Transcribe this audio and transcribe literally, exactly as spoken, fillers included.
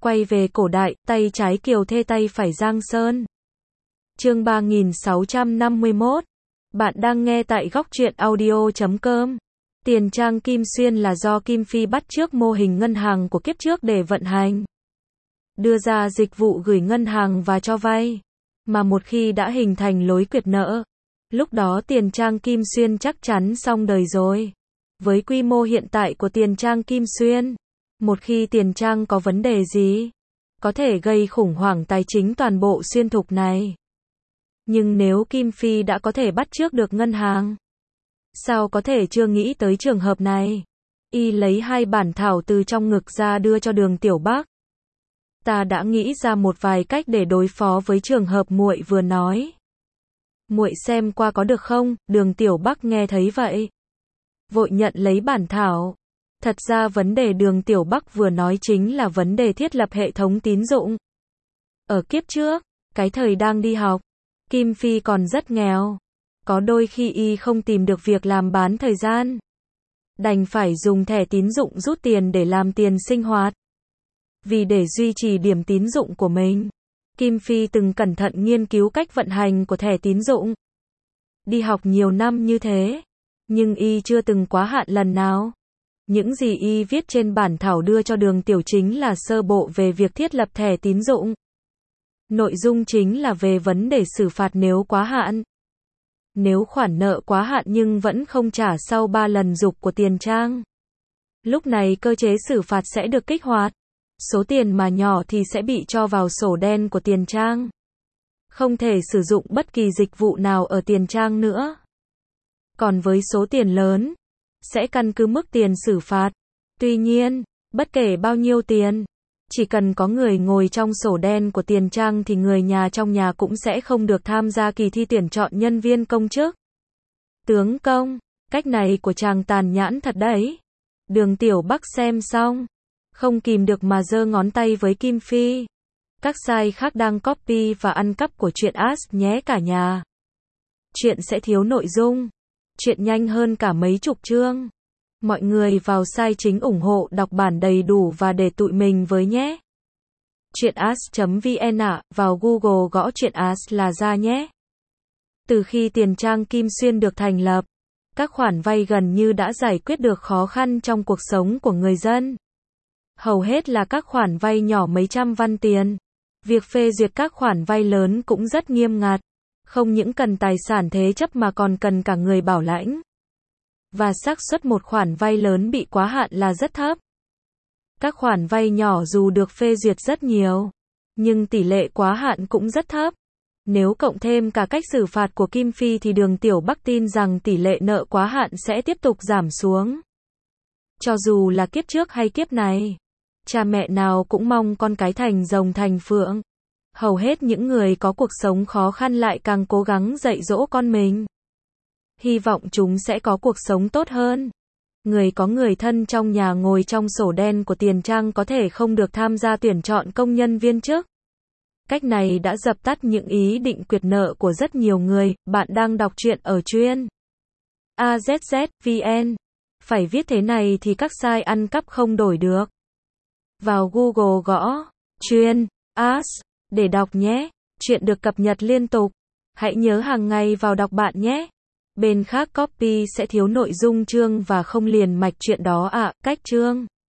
Quay về cổ đại, tay trái Kiều Thê tay phải Giang Sơn. Chương ba nghìn sáu trăm năm mươi mốt. Bạn đang nghe tại góc truyện audio chấm com. Tiền trang Kim Xuyên là do Kim Phi bắt chước mô hình ngân hàng của kiếp trước để vận hành, đưa ra dịch vụ gửi ngân hàng và cho vay. Mà một khi đã hình thành lối quyệt nợ, lúc đó tiền trang Kim Xuyên chắc chắn xong đời rồi. Với quy mô hiện tại của tiền trang Kim Xuyên, một khi tiền trang có vấn đề gì, có thể gây khủng hoảng tài chính toàn bộ xuyên thục này. Nhưng nếu Kim Phi đã có thể bắt chước được ngân hàng, sao có thể chưa nghĩ tới trường hợp này? Y lấy hai bản thảo từ trong ngực ra đưa cho Đường Tiểu Bắc. Ta đã nghĩ ra một vài cách để đối phó với trường hợp muội vừa nói. Muội xem qua có được không? Đường Tiểu Bắc nghe thấy vậy, vội nhận lấy bản thảo. Thật ra vấn đề Đường Tiểu Bắc vừa nói chính là vấn đề thiết lập hệ thống tín dụng. Ở kiếp trước, cái thời đang đi học, Kim Phi còn rất nghèo. Có đôi khi y không tìm được việc làm bán thời gian, đành phải dùng thẻ tín dụng rút tiền để làm tiền sinh hoạt. Vì để duy trì điểm tín dụng của mình, Kim Phi từng cẩn thận nghiên cứu cách vận hành của thẻ tín dụng. Đi học nhiều năm như thế, nhưng y chưa từng quá hạn lần nào. Những gì y viết trên bản thảo đưa cho Đường Tiểu chính là sơ bộ về việc thiết lập thẻ tín dụng. Nội dung chính là về vấn đề xử phạt nếu quá hạn. Nếu khoản nợ quá hạn nhưng vẫn không trả sau ba lần giục của tiền trang, lúc này cơ chế xử phạt sẽ được kích hoạt. Số tiền mà nhỏ thì sẽ bị cho vào sổ đen của tiền trang, không thể sử dụng bất kỳ dịch vụ nào ở tiền trang nữa. Còn với số tiền lớn, sẽ căn cứ mức tiền xử phạt. Tuy nhiên, bất kể bao nhiêu tiền, chỉ cần có người ngồi trong sổ đen của tiền trang thì người nhà trong nhà cũng sẽ không được tham gia kỳ thi tuyển chọn nhân viên công chức. Tướng công, cách này của chàng tàn nhẫn thật đấy. Đường Tiểu Bắc xem xong, không kìm được mà giơ ngón tay với Kim Phi. Các site khác đang copy và ăn cắp của truyện As nhé cả nhà. Chuyện sẽ thiếu nội dung. Chuyện nhanh hơn cả mấy chục chương. Mọi người vào site chính ủng hộ đọc bản đầy đủ và để tụi mình với nhé. truyệnas chấm vn ạ, vào Google gõ truyện As là ra nhé. Từ khi tiền trang Kim Xuyên được thành lập, các khoản vay gần như đã giải quyết được khó khăn trong cuộc sống của người dân. Hầu hết là các khoản vay nhỏ mấy trăm văn tiền. Việc phê duyệt các khoản vay lớn cũng rất nghiêm ngặt. Không những cần tài sản thế chấp mà còn cần cả người bảo lãnh. Và xác suất một khoản vay lớn bị quá hạn là rất thấp. Các khoản vay nhỏ dù được phê duyệt rất nhiều, nhưng tỷ lệ quá hạn cũng rất thấp. Nếu cộng thêm cả cách xử phạt của Kim Phi thì Đường Tiểu Bắc tin rằng tỷ lệ nợ quá hạn sẽ tiếp tục giảm xuống. Cho dù là kiếp trước hay kiếp này, cha mẹ nào cũng mong con cái thành rồng thành phượng. Hầu hết những người có cuộc sống khó khăn lại càng cố gắng dạy dỗ con mình, hy vọng chúng sẽ có cuộc sống tốt hơn. Người có người thân trong nhà ngồi trong sổ đen của tiền trang có thể không được tham gia tuyển chọn công nhân viên chức. Cách này đã dập tắt những ý định quyệt nợ của rất nhiều người. Bạn đang đọc truyện ở chuyên a zét zét vn. Phải viết thế này thì các site ăn cắp không đổi được. Vào Google gõ chuyên As để đọc nhé. Chuyện được cập nhật liên tục. Hãy nhớ hàng ngày vào đọc bạn nhé. Bên khác copy sẽ thiếu nội dung chương và không liền mạch chuyện đó ạ. À, cách chương